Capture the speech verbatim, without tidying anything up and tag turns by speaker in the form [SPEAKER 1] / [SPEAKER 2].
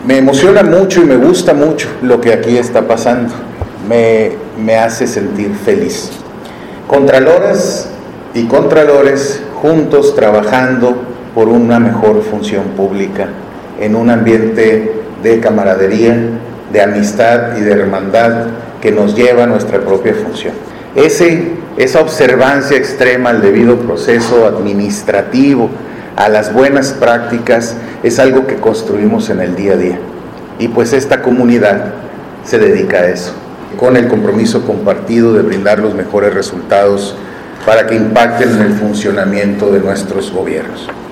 [SPEAKER 1] Me emociona mucho y me gusta mucho lo que aquí está pasando. Me, me hace sentir feliz. Contraloras y contralores juntos trabajando por una mejor función pública, en un ambiente de camaradería, de amistad y de hermandad que nos lleva a nuestra propia función. Ese, esa observancia extrema al debido proceso administrativo, a las buenas prácticas, es algo que construimos en el día a día. Y pues esta comunidad se dedica a eso, con el compromiso compartido de brindar los mejores resultados para que impacten en el funcionamiento de nuestros gobiernos.